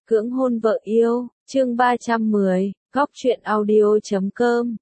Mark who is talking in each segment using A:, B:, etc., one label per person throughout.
A: Cưỡng hôn vợ yêu, chương 310, góc truyện audio.com,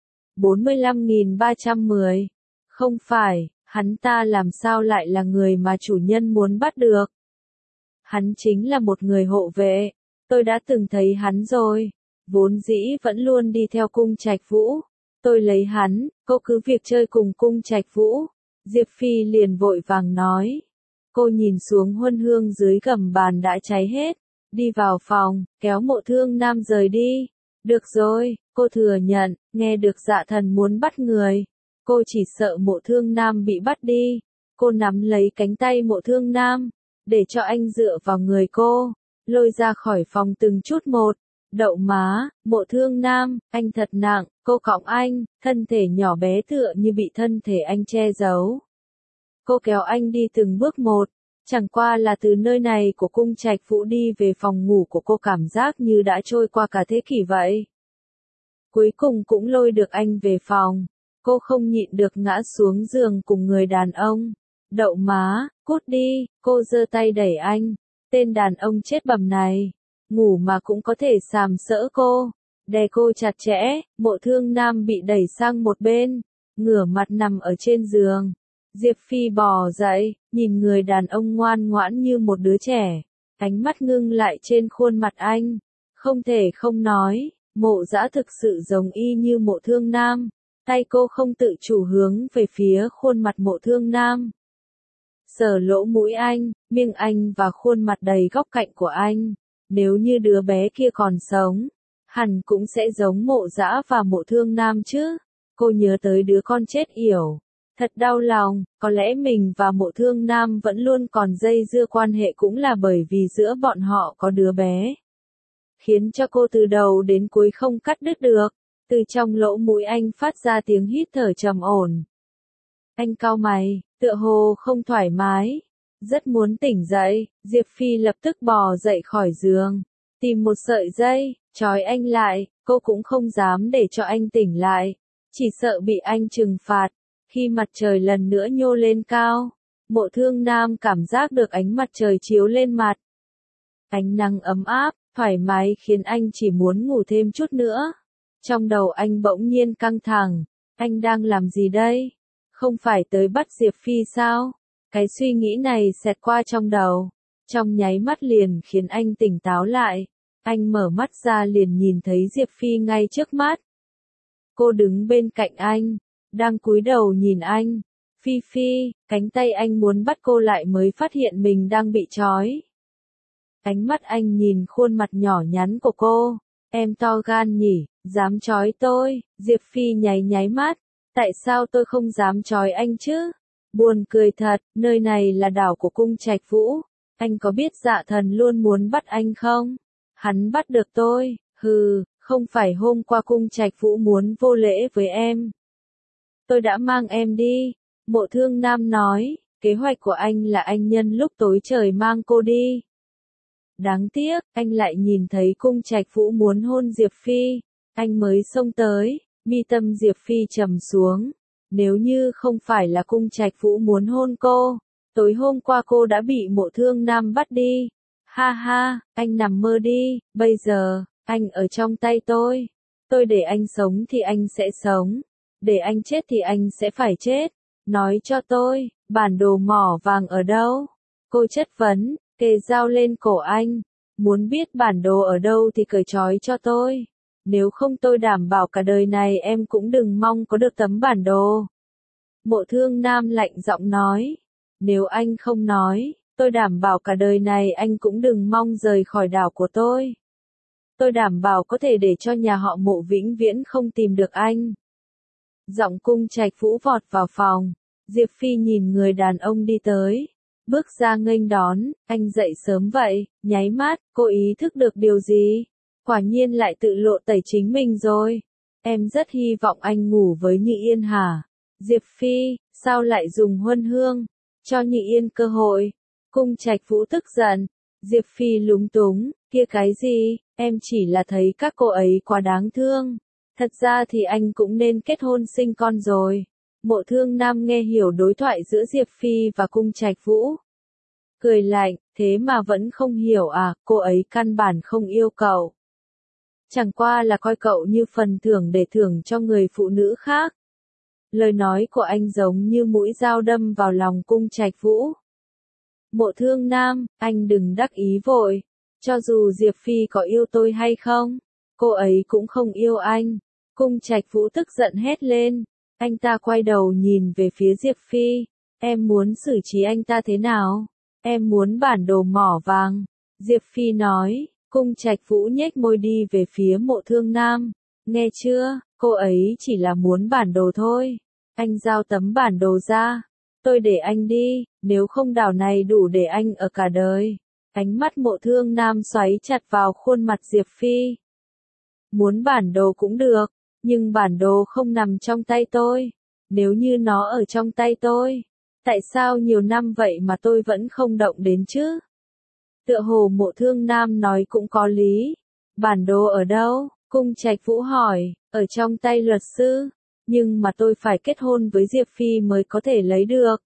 A: 45.310. Không phải, hắn ta làm sao lại là người mà chủ nhân muốn bắt được. Hắn chính là một người hộ vệ, tôi đã từng thấy hắn rồi, vốn dĩ vẫn luôn đi theo cung trạch vũ. Tôi lấy hắn, cô cứ việc chơi cùng cung trạch vũ. Diệp Phi liền vội vàng nói. Cô nhìn xuống huân hương dưới gầm bàn đã cháy hết. Đi vào phòng, kéo Mộ Thương Nam rời đi. Được rồi, cô thừa nhận, nghe được Dạ Thần muốn bắt người. Cô chỉ sợ Mộ Thương Nam bị bắt đi. Cô nắm lấy cánh tay Mộ Thương Nam, để cho anh dựa vào người cô, lôi ra khỏi phòng từng chút một. Đậu má, Mộ Thương Nam, anh thật nặng, cô cõng anh, thân thể nhỏ bé tựa như bị thân thể anh che giấu. Cô kéo anh đi từng bước một. Chẳng qua là từ nơi này của cung trạch vũ đi về phòng ngủ của cô cảm giác như đã trôi qua cả thế kỷ vậy. Cuối cùng cũng lôi được anh về phòng. Cô không nhịn được ngã xuống giường cùng người đàn ông. Đậu má, cút đi, cô giơ tay đẩy anh. Tên đàn ông chết bầm này. Ngủ mà cũng có thể sàm sỡ cô. Đè cô chặt chẽ, Mộ Thương Nam bị đẩy sang một bên. Ngửa mặt nằm ở trên giường. Diệp Phi bò dậy, nhìn người đàn ông ngoan ngoãn như một đứa trẻ, ánh mắt ngưng lại trên khuôn mặt anh. Không thể không nói, Mộ Dã thực sự giống y như Mộ Thương Nam. Tay cô không tự chủ hướng về phía khuôn mặt Mộ Thương Nam. Sờ lỗ mũi anh, miệng anh và khuôn mặt đầy góc cạnh của anh. Nếu như đứa bé kia còn sống, hẳn cũng sẽ giống Mộ Dã và Mộ Thương Nam chứ. Cô nhớ tới đứa con chết yểu. Thật đau lòng, có lẽ mình và Mộ Thương Nam vẫn luôn còn dây dưa quan hệ cũng là bởi vì giữa bọn họ có đứa bé. Khiến cho cô từ đầu đến cuối không cắt đứt được. Từ trong lỗ mũi anh phát ra tiếng hít thở trầm ổn. Anh cau mày, tựa hồ không thoải mái. Rất muốn tỉnh dậy, Diệp Phi lập tức bò dậy khỏi giường. Tìm một sợi dây, trói anh lại, cô cũng không dám để cho anh tỉnh lại. Chỉ sợ bị anh trừng phạt. Khi mặt trời lần nữa nhô lên cao, Mộ Thương Nam cảm giác được ánh mặt trời chiếu lên mặt. Ánh nắng ấm áp, thoải mái khiến anh chỉ muốn ngủ thêm chút nữa. Trong đầu anh bỗng nhiên căng thẳng, anh đang làm gì đây? Không phải tới bắt Diệp Phi sao? Cái suy nghĩ này xẹt qua trong đầu, trong nháy mắt liền khiến anh tỉnh táo lại. Anh mở mắt ra liền nhìn thấy Diệp Phi ngay trước mắt. Cô đứng bên cạnh anh, đang cúi đầu nhìn anh. Phi Phi, cánh tay anh muốn bắt cô lại mới phát hiện mình đang bị trói. Ánh mắt anh nhìn khuôn mặt nhỏ nhắn của cô. Em to gan nhỉ, dám trói tôi. Diệp Phi nháy mắt. Tại sao tôi không dám trói anh chứ? Buồn cười thật, nơi này là đảo của cung trạch vũ. Anh có biết Dạ Thần luôn muốn bắt anh không? Hắn bắt được tôi, hừ, không phải hôm qua cung trạch vũ muốn vô lễ với em. Tôi đã mang em đi. Mộ Thương Nam nói, kế hoạch của anh là anh nhân lúc tối trời mang cô đi. Đáng tiếc, anh lại nhìn thấy cung trạch vũ muốn hôn Diệp Phi. Anh mới xông tới, mi tâm Diệp Phi trầm xuống. Nếu như không phải là cung trạch vũ muốn hôn cô, tối hôm qua cô đã bị Mộ Thương Nam bắt đi. Ha ha, anh nằm mơ đi, bây giờ, anh ở trong tay tôi. Tôi để anh sống thì anh sẽ sống. Để anh chết thì anh sẽ phải chết. Nói cho tôi, bản đồ mỏ vàng ở đâu? Cô chất vấn, kề dao lên cổ anh. Muốn biết bản đồ ở đâu thì cởi trói cho tôi. Nếu không tôi đảm bảo cả đời này em cũng đừng mong có được tấm bản đồ. Mộ Thương Nam lạnh giọng nói. Nếu anh không nói, tôi đảm bảo cả đời này anh cũng đừng mong rời khỏi đảo của tôi. Tôi đảm bảo có thể để cho nhà họ Mộ vĩnh viễn không tìm được anh. Giọng cung trạch vũ vọt vào phòng. Diệp Phi nhìn người đàn ông đi tới. Bước ra nghênh đón, anh dậy sớm vậy, nháy mắt, cô ý thức được điều gì? Quả nhiên lại tự lộ tẩy chính mình rồi. Em rất hy vọng anh ngủ với Nhị Yên hả? Diệp Phi, sao lại dùng huân hương? Cho Nhị Yên cơ hội. Cung trạch vũ tức giận. Diệp Phi lúng túng, kia cái gì, em chỉ là thấy các cô ấy quá đáng thương. Thật ra thì anh cũng nên kết hôn sinh con rồi. Mộ Thương Nam nghe hiểu đối thoại giữa Diệp Phi và cung trạch vũ. Cười lạnh, Thế mà vẫn không hiểu à, cô ấy căn bản không yêu cậu. Chẳng qua là coi cậu như phần thưởng để thưởng cho người phụ nữ khác. Lời nói của anh giống như mũi dao đâm vào lòng Cung Trạch Vũ. Mộ Thương Nam, anh đừng đắc ý vội. Cho dù Diệp Phi có yêu tôi hay không, cô ấy cũng không yêu anh. Cung Trạch Vũ tức giận hét lên. Anh ta quay đầu nhìn về phía Diệp Phi. Em muốn xử trí anh ta thế nào? Em muốn bản đồ mỏ vàng. Diệp Phi nói. Cung Trạch Vũ nhếch môi đi về phía Mộ Thương Nam. Nghe chưa, cô ấy chỉ là muốn bản đồ thôi. Anh giao tấm bản đồ ra. Tôi để anh đi, nếu không đảo này đủ để anh ở cả đời. Ánh mắt Mộ Thương Nam xoáy chặt vào khuôn mặt Diệp Phi. Muốn bản đồ cũng được, nhưng bản đồ không nằm trong tay tôi. Nếu như nó ở trong tay tôi, tại sao nhiều năm vậy mà tôi vẫn không động đến chứ? Tựa hồ Mộ Thương Nam nói cũng có lý. Bản đồ ở đâu? Cung Trạch Vũ hỏi. Ở trong tay luật sư. Nhưng mà tôi phải kết hôn với Diệp Phi mới có thể lấy được.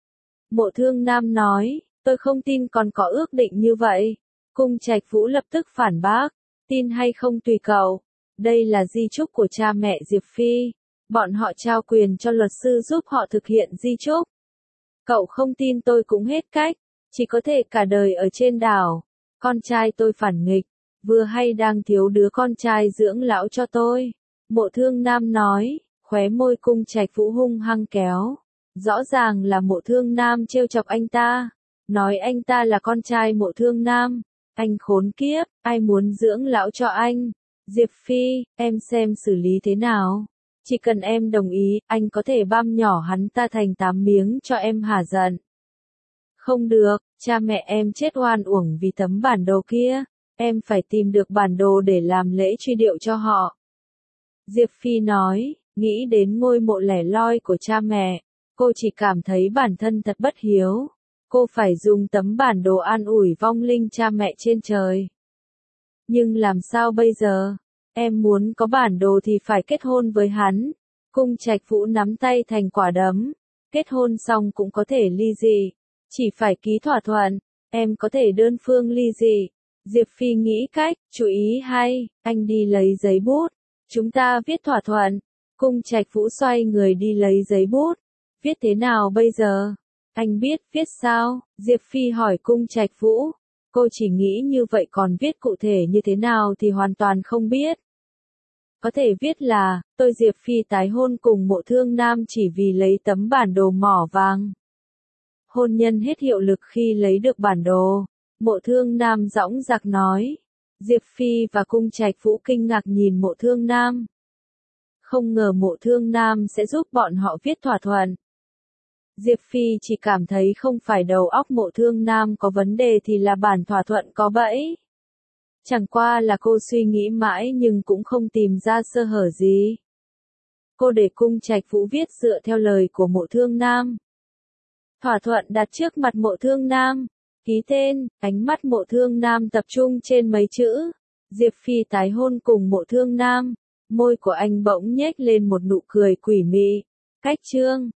A: Mộ Thương Nam nói. Tôi không tin còn có ước định như vậy. Cung Trạch Vũ lập tức phản bác. Tin hay không tùy cậu. Đây là di chúc của cha mẹ Diệp Phi. Bọn họ trao quyền cho luật sư giúp họ thực hiện di chúc. Cậu không tin tôi cũng hết cách. Chỉ có thể cả đời ở trên đảo. Con trai tôi phản nghịch. Vừa hay đang thiếu đứa con trai dưỡng lão cho tôi. Mộ Thương Nam nói. Khóe môi Cung Trạch Vũ hung hăng kéo. Rõ ràng là Mộ Thương Nam trêu chọc anh ta. Nói anh ta là con trai Mộ Thương Nam. Anh khốn kiếp, ai muốn dưỡng lão cho anh? Diệp Phi, em xem xử lý thế nào? Chỉ cần em đồng ý, anh có thể băm nhỏ hắn ta thành 8 miếng cho em hả giận. Không được, cha mẹ em chết oan uổng vì tấm bản đồ kia. Em phải tìm được bản đồ để làm lễ truy điệu cho họ. Diệp Phi nói, nghĩ đến ngôi mộ lẻ loi của cha mẹ. Cô chỉ cảm thấy bản thân thật bất hiếu. Cô phải dùng tấm bản đồ an ủi vong linh cha mẹ trên trời. Nhưng làm sao bây giờ? Em muốn có bản đồ thì phải kết hôn với hắn. Cung Trạch Vũ nắm tay thành quả đấm. Kết hôn xong cũng có thể ly dị. Chỉ phải ký thỏa thuận. Em có thể đơn phương ly dị. Diệp Phi nghĩ cách, chú ý hay, anh đi lấy giấy bút. Chúng ta viết thỏa thuận. Cung Trạch Vũ xoay người đi lấy giấy bút. Viết thế nào bây giờ? Anh biết viết sao? Diệp Phi hỏi Cung Trạch Vũ. Cô chỉ nghĩ như vậy còn viết cụ thể như thế nào thì hoàn toàn không biết. Có thể viết là, tôi Diệp Phi tái hôn cùng Mộ Thương Nam chỉ vì lấy tấm bản đồ mỏ vàng. Hôn nhân hết hiệu lực khi lấy được bản đồ. Mộ Thương Nam dõng dạc nói. Diệp Phi và Cung Trạch Vũ kinh ngạc nhìn Mộ Thương Nam. Không ngờ Mộ Thương Nam sẽ giúp bọn họ viết thỏa thuận. Diệp Phi chỉ cảm thấy không phải đầu óc Mộ Thương Nam có vấn đề thì là bản thỏa thuận có bẫy. Chẳng qua là cô suy nghĩ mãi nhưng cũng không tìm ra sơ hở gì. Cô để Cung Trạch Vũ viết dựa theo lời của Mộ Thương Nam. Thỏa thuận đặt trước mặt Mộ Thương Nam. Ký tên, ánh mắt Mộ Thương Nam tập trung trên mấy chữ. Diệp Phi tái hôn cùng Mộ Thương Nam. Môi của anh bỗng nhếch lên một nụ cười quỷ mị. Cách chương